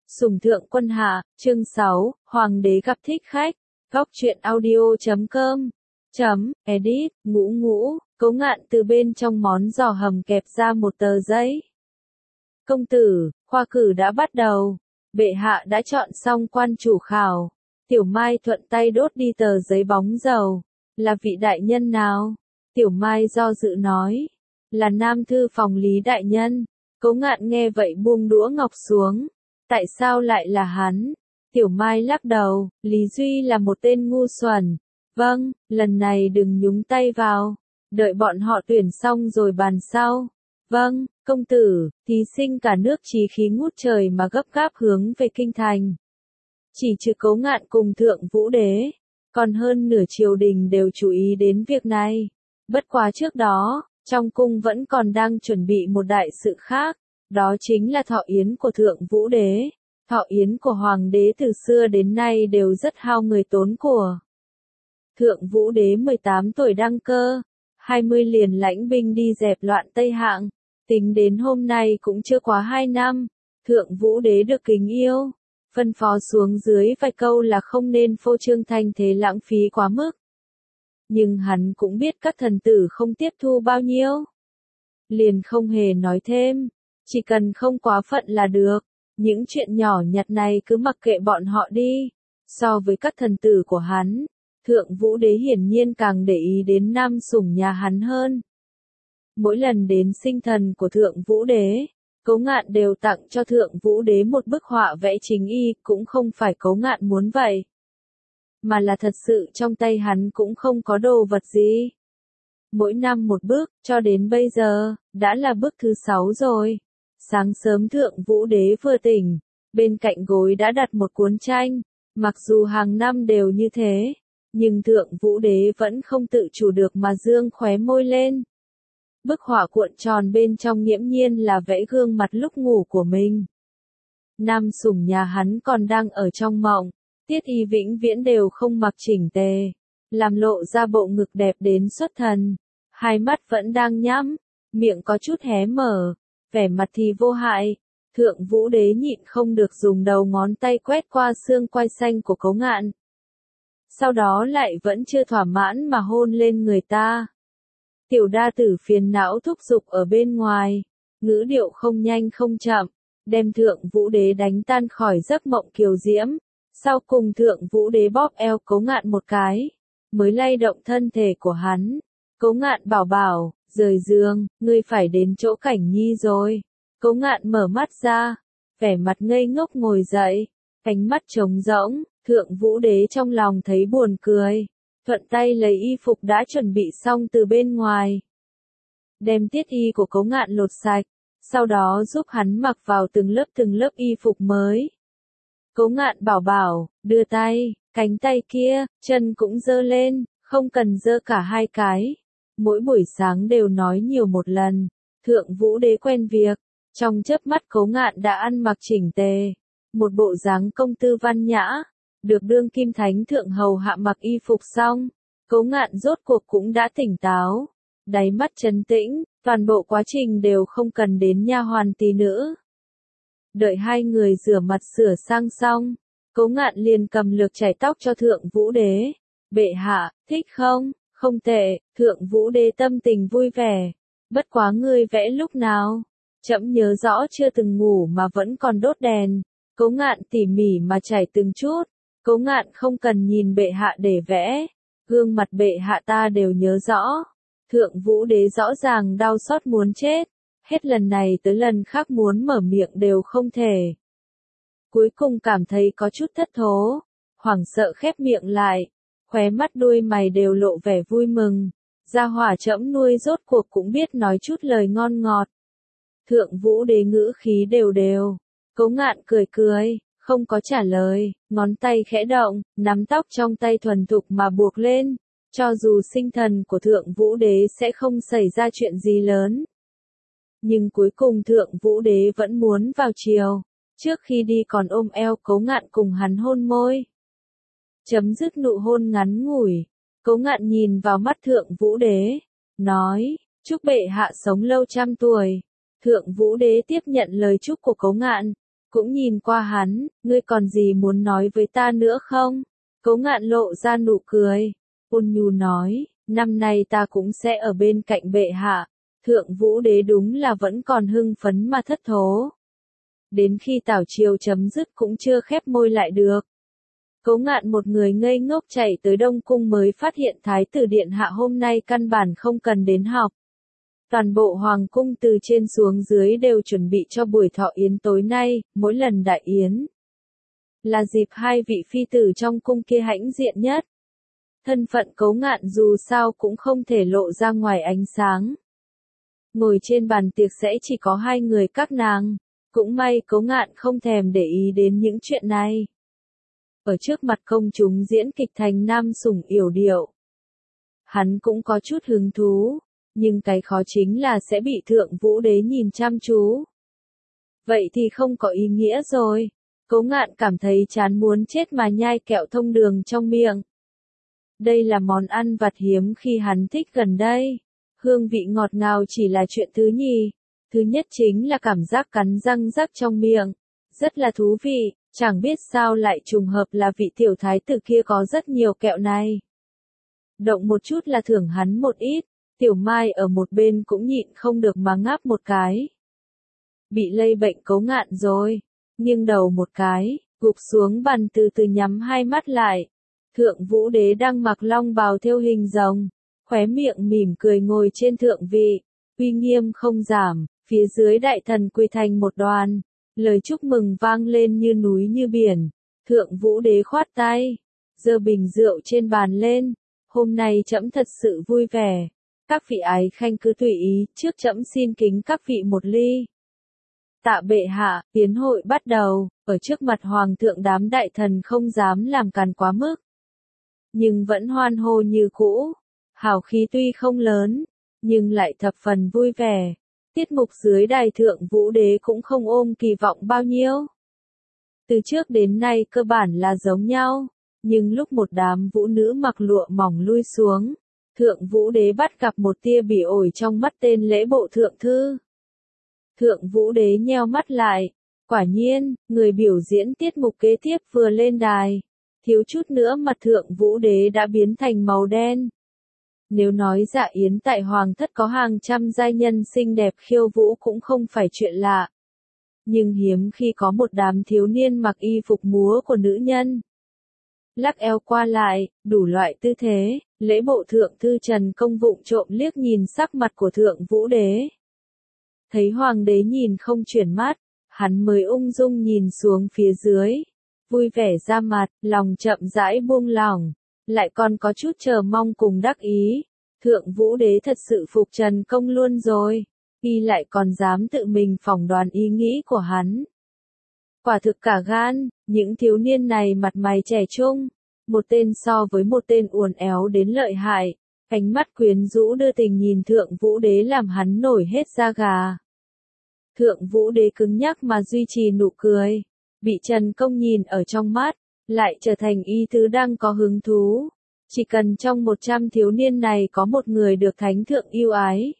Sủng thượng quân hạ, chương 6, Hoàng đế gặp thích khách, góc truyện audio.com, edit, ngũ, Cố Ngạn từ bên trong món giò hầm kẹp ra một tờ giấy. Công tử, khoa cử đã bắt đầu, bệ hạ đã chọn xong quan chủ khảo. Tiểu Mai thuận tay đốt đi tờ giấy bóng dầu. Là vị đại nhân nào? Tiểu Mai do dự nói. Là Nam Thư phòng Lý đại nhân. Cố Ngạn nghe vậy buông đũa ngọc xuống. Tại sao lại là hắn? Tiểu Mai lắc đầu, Lý Duy là một tên ngu xuẩn. Vâng, lần này đừng nhúng tay vào. Đợi bọn họ tuyển xong rồi bàn sau. Vâng, công tử, thí sinh cả nước chí khí ngút trời mà gấp gáp hướng về kinh thành. Chỉ trừ Cố Ngạn cùng Thượng Vũ Đế, còn hơn nửa triều đình đều chú ý đến việc này. Bất quá trước đó, trong cung vẫn còn đang chuẩn bị một đại sự khác, đó chính là thọ yến của Thượng Vũ Đế. Thọ yến của Hoàng đế từ xưa đến nay đều rất hao người tốn của. Thượng Vũ Đế 18 tuổi đăng cơ, 20 liền lãnh binh đi dẹp loạn Tây Hạng. Tính đến hôm nay cũng chưa quá 2 năm, Thượng Vũ Đế được kính yêu, phân phó xuống dưới vài câu là không nên phô trương thanh thế lãng phí quá mức. Nhưng hắn cũng biết các thần tử không tiếp thu bao nhiêu. Liền không hề nói thêm, chỉ cần không quá phận là được, những chuyện nhỏ nhặt này cứ mặc kệ bọn họ đi. So với các thần tử của hắn, Thượng Vũ Đế hiển nhiên càng để ý đến nam sủng nhà hắn hơn. Mỗi lần đến sinh thần của Thượng Vũ Đế, Cố Ngạn đều tặng cho Thượng Vũ Đế một bức họa vẽ chính y, cũng không phải Cố Ngạn muốn vậy, mà là thật sự trong tay hắn cũng không có đồ vật gì. Mỗi năm một bức, cho đến bây giờ, đã là bức thứ 6 rồi. Sáng sớm Thượng Vũ Đế vừa tỉnh, bên cạnh gối đã đặt một cuốn tranh, mặc dù hàng năm đều như thế, nhưng Thượng Vũ Đế vẫn không tự chủ được mà dương khóe môi lên. Bức họa cuộn tròn bên trong nghiễm nhiên là vẽ gương mặt lúc ngủ của mình. Nam sủng nhà hắn còn đang ở trong mộng, Tiết Y vĩnh viễn đều không mặc chỉnh tề, làm lộ ra bộ ngực đẹp đến xuất thần, hai mắt vẫn đang nhắm, miệng có chút hé mở, vẻ mặt thì vô hại. Thượng Vũ Đế nhịn không được dùng đầu ngón tay quét qua xương quai xanh của Cố Ngạn. Sau đó lại vẫn chưa thỏa mãn mà hôn lên người ta. Tiểu đa tử phiền não thúc giục ở bên ngoài, ngữ điệu không nhanh không chậm, đem Thượng Vũ Đế đánh tan khỏi giấc mộng kiều diễm. Sau cùng Thượng Vũ Đế bóp eo Cố Ngạn một cái, mới lay động thân thể của hắn. Cố Ngạn bảo bảo, rời giường, ngươi phải đến chỗ Cảnh Nhi rồi. Cố Ngạn mở mắt ra, vẻ mặt ngây ngốc ngồi dậy, ánh mắt trống rỗng. Thượng Vũ Đế trong lòng thấy buồn cười, thuận tay lấy y phục đã chuẩn bị xong từ bên ngoài. Đem tiết y của Cố Ngạn lột sạch, sau đó giúp hắn mặc vào từng lớp y phục mới. Cố Ngạn bảo bảo, đưa tay, cánh tay kia, chân cũng giơ lên, không cần giơ cả hai cái. Mỗi buổi sáng đều nói nhiều một lần. Thượng Vũ Đế quen việc, trong chớp mắt Cố Ngạn đã ăn mặc chỉnh tề, một bộ dáng công tư văn nhã. Được đương kim thánh thượng hầu hạ mặc y phục xong, Cố Ngạn rốt cuộc cũng đã tỉnh táo, đáy mắt trấn tĩnh, toàn bộ quá trình đều không cần đến nha hoàn tí nữa. Đợi hai người rửa mặt sửa sang xong, Cố Ngạn liền cầm lược chải tóc cho Thượng Vũ Đế. Bệ hạ, thích không? Không tệ. Thượng Vũ Đế tâm tình vui vẻ. Bất quá ngươi vẽ lúc nào? Trẫm nhớ rõ chưa từng ngủ mà vẫn còn đốt đèn. Cố Ngạn tỉ mỉ mà chải từng chút. Cố Ngạn không cần nhìn bệ hạ để vẽ, gương mặt bệ hạ ta đều nhớ rõ. Thượng Vũ Đế rõ ràng đau xót muốn chết, hết lần này tới lần khác muốn mở miệng đều không thể. Cuối cùng cảm thấy có chút thất thố, hoảng sợ khép miệng lại, khóe mắt đuôi mày đều lộ vẻ vui mừng. Gia hỏa trẫm nuôi rốt cuộc cũng biết nói chút lời ngon ngọt. Thượng Vũ Đế ngữ khí đều đều. Cố Ngạn cười cười, không có trả lời, ngón tay khẽ động, nắm tóc trong tay thuần thục mà buộc lên. Cho dù sinh thần của Thượng Vũ Đế sẽ không xảy ra chuyện gì lớn, nhưng cuối cùng Thượng Vũ Đế vẫn muốn vào chiều. Trước khi đi còn ôm eo Cố Ngạn cùng hắn hôn môi. Chấm dứt nụ hôn ngắn ngủi, Cố Ngạn nhìn vào mắt Thượng Vũ Đế, nói, chúc bệ hạ sống lâu trăm tuổi. Thượng Vũ Đế tiếp nhận lời chúc của Cố Ngạn, cũng nhìn qua hắn, ngươi còn gì muốn nói với ta nữa không? Cố Ngạn lộ ra nụ cười, ôn nhu nói, năm nay ta cũng sẽ ở bên cạnh bệ hạ. Thượng Vũ Đế đúng là vẫn còn hưng phấn mà thất thố. Đến khi tảo triều chấm dứt cũng chưa khép môi lại được. Cố Ngạn một người ngây ngốc chạy tới Đông Cung mới phát hiện Thái tử Điện Hạ hôm nay căn bản không cần đến học. Toàn bộ Hoàng cung từ trên xuống dưới đều chuẩn bị cho buổi thọ yến tối nay, mỗi lần đại yến. Là dịp hai vị phi tử trong cung kia hãnh diện nhất. Thân phận Cố Ngạn dù sao cũng không thể lộ ra ngoài ánh sáng. Ngồi trên bàn tiệc sẽ chỉ có hai người các nàng. Cũng may Cố Ngạn không thèm để ý đến những chuyện này. Ở trước mặt công chúng diễn kịch thành nam sủng yểu điệu. Hắn cũng có chút hứng thú, nhưng cái khó chính là sẽ bị Thượng Vũ Đế nhìn chăm chú. Vậy thì không có ý nghĩa rồi. Cố Ngạn cảm thấy chán muốn chết mà nhai kẹo thông đường trong miệng. Đây là món ăn vặt hiếm khi hắn thích gần đây. Hương vị ngọt ngào chỉ là chuyện thứ nhì. Thứ nhất chính là cảm giác cắn răng rắc trong miệng. Rất là thú vị, chẳng biết sao lại trùng hợp là vị tiểu thái tử kia có rất nhiều kẹo này. Động một chút là thưởng hắn một ít, Tiểu Mai ở một bên cũng nhịn không được mà ngáp một cái. Bị lây bệnh Cố Ngạn rồi, nghiêng đầu một cái, gục xuống bàn từ từ nhắm hai mắt lại. Thượng Vũ Đế đang mặc long bào thêu hình rồng, khóe miệng mỉm cười ngồi trên thượng vị, uy nghiêm không giảm, phía dưới đại thần quỳ thành một đoàn, lời chúc mừng vang lên như núi như biển. Thượng Vũ Đế khoát tay, giơ bình rượu trên bàn lên, hôm nay trẫm thật sự vui vẻ. Các vị ái khanh cứ tùy ý, trước trẫm xin kính các vị một ly. Tạ bệ hạ, yến hội bắt đầu, ở trước mặt hoàng thượng đám đại thần không dám làm càn quá mức. Nhưng vẫn hoan hô như cũ, hào khí tuy không lớn, nhưng lại thập phần vui vẻ. Tiết mục dưới đài Thượng Vũ Đế cũng không ôm kỳ vọng bao nhiêu. Từ trước đến nay cơ bản là giống nhau, nhưng lúc một đám vũ nữ mặc lụa mỏng lui xuống, Thượng Vũ Đế bắt gặp một tia bỉ ổi trong mắt tên lễ bộ thượng thư. Thượng Vũ Đế nheo mắt lại, quả nhiên, người biểu diễn tiết mục kế tiếp vừa lên đài, thiếu chút nữa mặt Thượng Vũ Đế đã biến thành màu đen. Nếu nói dạ yến tại hoàng thất có hàng trăm giai nhân xinh đẹp khiêu vũ cũng không phải chuyện lạ. Nhưng hiếm khi có một đám thiếu niên mặc y phục múa của nữ nhân. Lắc eo qua lại, đủ loại tư thế, lễ bộ thượng thư Trần Công vụng trộm liếc nhìn sắc mặt của Thượng Vũ Đế. Thấy hoàng đế nhìn không chuyển mắt, hắn mới ung dung nhìn xuống phía dưới. Vui vẻ ra mặt, lòng chậm rãi buông lỏng, lại còn có chút chờ mong cùng đắc ý. Thượng Vũ Đế thật sự phục Trần Công luôn rồi, y lại còn dám tự mình phỏng đoán ý nghĩ của hắn. Quả thực cả gan, những thiếu niên này mặt mày trẻ trung, một tên so với một tên uốn éo đến lợi hại, ánh mắt quyến rũ đưa tình nhìn Thượng Vũ Đế làm hắn nổi hết da gà. Thượng Vũ Đế cứng nhắc mà duy trì nụ cười, bị Trần Công nhìn ở trong mắt, lại trở thành y thứ đang có hứng thú. Chỉ cần trong 100 thiếu niên này có một người được thánh thượng yêu ái.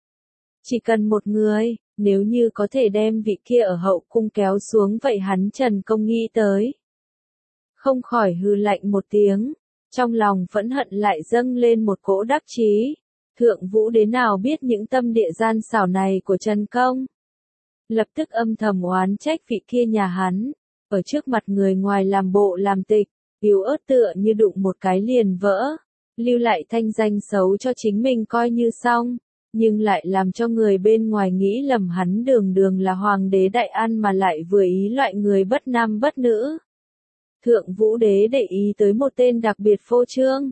Chỉ cần một người, nếu như có thể đem vị kia ở hậu cung kéo xuống vậy hắn Trần Công nghĩ tới. Không khỏi hừ lạnh một tiếng, trong lòng phẫn hận lại dâng lên một cỗ đắc chí. Thượng Vũ Đế nào biết những tâm địa gian xảo này của Trần Công. Lập tức âm thầm oán trách vị kia nhà hắn, ở trước mặt người ngoài làm bộ làm tịch, yếu ớt tựa như đụng một cái liền vỡ, lưu lại thanh danh xấu cho chính mình coi như xong, nhưng lại làm cho người bên ngoài nghĩ lầm hắn đường đường là hoàng đế Đại An mà lại vừa ý loại người bất nam bất nữ. Thượng Vũ Đế để ý tới một tên đặc biệt phô trương.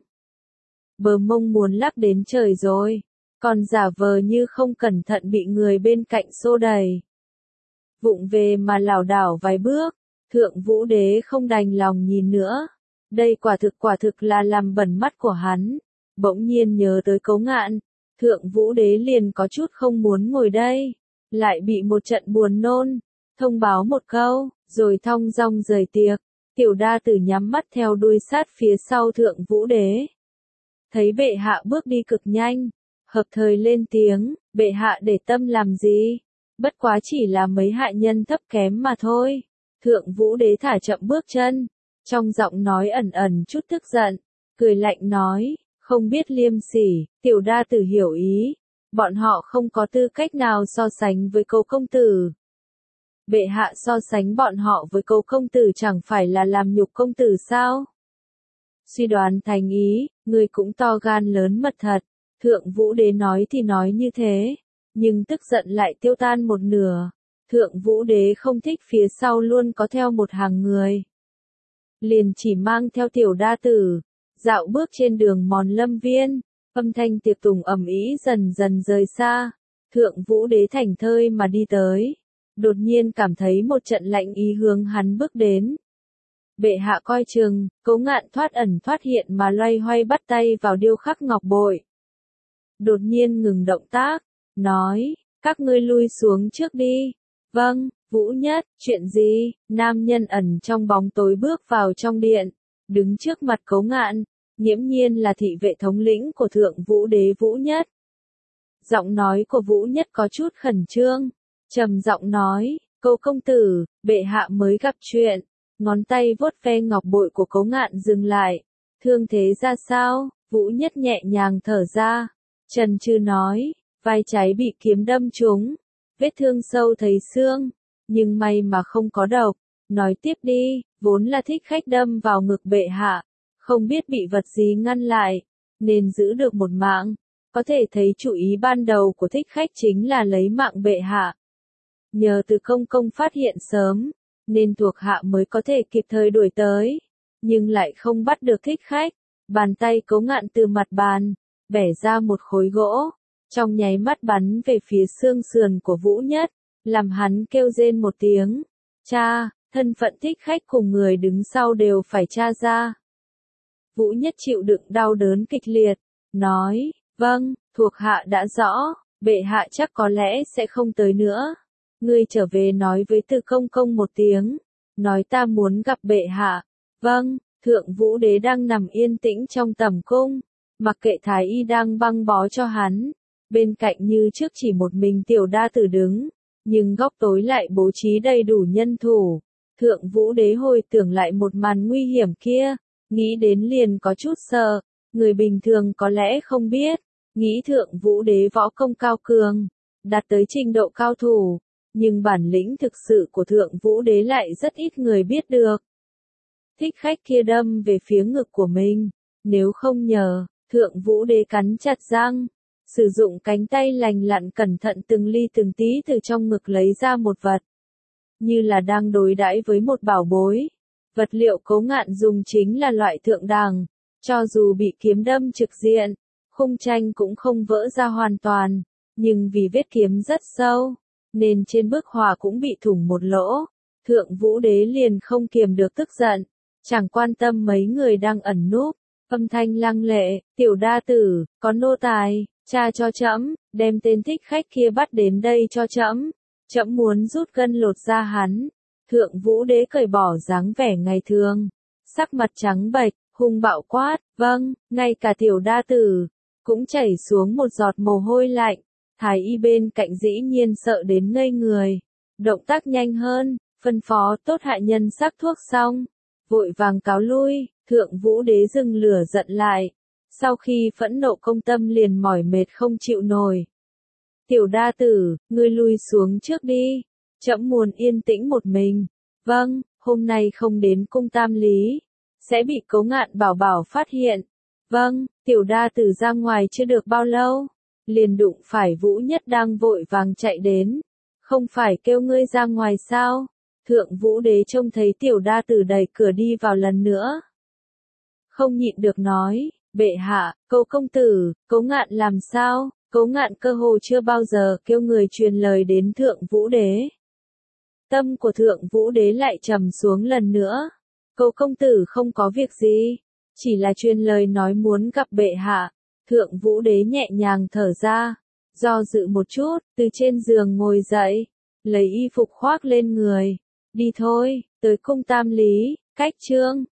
Bờ mông muốn lắc đến trời rồi, còn giả vờ như không cẩn thận bị người bên cạnh xô đẩy. Vụng về mà lảo đảo vài bước, Thượng Vũ Đế không đành lòng nhìn nữa. Đây quả thực là làm bẩn mắt của hắn. Bỗng nhiên nhớ tới Cố Ngạn, Thượng Vũ Đế liền có chút không muốn ngồi đây, lại bị một trận buồn nôn, thông báo một câu, rồi thong dong rời tiệc. Tiểu Đa Tử nhắm mắt theo đuôi sát phía sau Thượng Vũ Đế. Thấy bệ hạ bước đi cực nhanh, hợp thời lên tiếng, bệ hạ để tâm làm gì? Bất quá chỉ là mấy hạ nhân thấp kém mà thôi. Thượng Vũ Đế thả chậm bước chân, trong giọng nói ẩn ẩn chút tức giận, cười lạnh nói, không biết liêm sỉ, tiểu đa tử hiểu ý, bọn họ không có tư cách nào so sánh với Cố công tử. Bệ hạ so sánh bọn họ với Cố công tử chẳng phải là làm nhục công tử sao? Suy đoán thành ý, người cũng to gan lớn mật thật. Thượng Vũ Đế nói thì nói như thế, nhưng tức giận lại tiêu tan một nửa. Thượng Vũ Đế không thích phía sau luôn có theo một hàng người. Liền chỉ mang theo tiểu đa tử, dạo bước trên đường mòn lâm viên, âm thanh tiệc tùng ầm ĩ dần dần rời xa. Thượng Vũ Đế thảnh thơi mà đi tới, đột nhiên cảm thấy một trận lạnh ý hướng hắn bước đến. Bệ hạ coi chừng, Cố Ngạn thoát ẩn thoát hiện mà loay hoay bắt tay vào điêu khắc ngọc bội. Đột nhiên ngừng động tác, nói, các ngươi lui xuống trước đi. Vâng, Vũ Nhất, chuyện gì? Nam nhân ẩn trong bóng tối bước vào trong điện, đứng trước mặt Cố Ngạn, nghiễm nhiên là thị vệ thống lĩnh của Thượng Vũ Đế Vũ Nhất. Giọng nói của Vũ Nhất có chút khẩn trương, trầm giọng nói, Cố công tử, bệ hạ mới gặp chuyện. Ngón tay vuốt ve ngọc bội của Cố Ngạn dừng lại. Thương thế ra sao? Vũ Nhất nhẹ nhàng thở ra. Trần Trư nói, vai trái bị kiếm đâm trúng. Vết thương sâu thấy xương. Nhưng may mà không có độc. Nói tiếp đi, vốn là thích khách đâm vào ngực bệ hạ. Không biết bị vật gì ngăn lại. Nên giữ được một mạng. Có thể thấy chủ ý ban đầu của thích khách chính là lấy mạng bệ hạ. Nhờ Từ công công phát hiện sớm, nên thuộc hạ mới có thể kịp thời đuổi tới, nhưng lại không bắt được thích khách. Bàn tay Cố Ngạn từ mặt bàn, bẻ ra một khối gỗ, trong nháy mắt bắn về phía xương sườn của Vũ Nhất, làm hắn kêu rên một tiếng. Cha, thân phận thích khách cùng người đứng sau đều phải tra ra. Vũ Nhất chịu đựng đau đớn kịch liệt, nói, vâng, thuộc hạ đã rõ, bệ hạ chắc có lẽ sẽ không tới nữa. Ngươi trở về nói với Từ công công một tiếng, nói ta muốn gặp bệ hạ. Vâng, Thượng Vũ Đế đang nằm yên tĩnh trong tẩm cung, mặc kệ thái y đang băng bó cho hắn. Bên cạnh như trước chỉ một mình tiểu đa tử đứng, nhưng góc tối lại bố trí đầy đủ nhân thủ. Thượng Vũ Đế hồi tưởng lại một màn nguy hiểm kia, nghĩ đến liền có chút sợ, người bình thường có lẽ không biết, nghĩ Thượng Vũ Đế võ công cao cường, đạt tới trình độ cao thủ. Nhưng bản lĩnh thực sự của Thượng Vũ Đế lại rất ít người biết được. Thích khách kia đâm về phía ngực của mình, nếu không nhờ, Thượng Vũ Đế cắn chặt răng, sử dụng cánh tay lành lặn cẩn thận từng ly từng tí từ trong ngực lấy ra một vật. Như là đang đối đãi với một bảo bối. Vật liệu Cố Ngạn dùng chính là loại thượng đẳng, cho dù bị kiếm đâm trực diện, khung tranh cũng không vỡ ra hoàn toàn, nhưng vì vết kiếm rất sâu, nên trên bức họa cũng bị thủng một lỗ. Thượng Vũ Đế liền không kiềm được tức giận, chẳng quan tâm mấy người đang ẩn núp, âm thanh lăng lệ, tiểu đa tử, có nô tài, tra cho trẫm, đem tên thích khách kia bắt đến đây cho trẫm, trẫm muốn rút gân lột da hắn. Thượng Vũ Đế cởi bỏ dáng vẻ ngày thường, sắc mặt trắng bệch, hung bạo quát, vâng, ngay cả tiểu đa tử, cũng chảy xuống một giọt mồ hôi lạnh. Thái y bên cạnh dĩ nhiên sợ đến ngây người, động tác nhanh hơn, phân phó tốt hạ nhân sắc thuốc xong, vội vàng cáo lui. Thượng Vũ Đế dừng lửa giận lại, sau khi phẫn nộ công tâm liền mỏi mệt không chịu nổi. Tiểu đa tử, ngươi lui xuống trước đi, trẫm muốn yên tĩnh một mình. Vâng, hôm nay không đến cung tam lý, sẽ bị Cố Ngạn bảo bảo phát hiện. Vâng, tiểu đa tử ra ngoài chưa được bao lâu, liền đụng phải Vũ Nhất đang vội vàng chạy đến. Không phải kêu ngươi ra ngoài sao? Thượng Vũ Đế trông thấy tiểu đa tử đẩy cửa đi vào lần nữa, không nhịn được nói, bệ hạ, Cố công tử, Cố Ngạn làm sao? Cố Ngạn cơ hồ chưa bao giờ kêu người truyền lời đến Thượng Vũ Đế. Tâm của Thượng Vũ Đế lại trầm xuống lần nữa. Cố công tử không có việc gì, chỉ là truyền lời nói muốn gặp bệ hạ. Thượng Vũ Đế nhẹ nhàng thở ra, do dự một chút, từ trên giường ngồi dậy, lấy y phục khoác lên người. Đi thôi, tới cung tam lý, cách chương.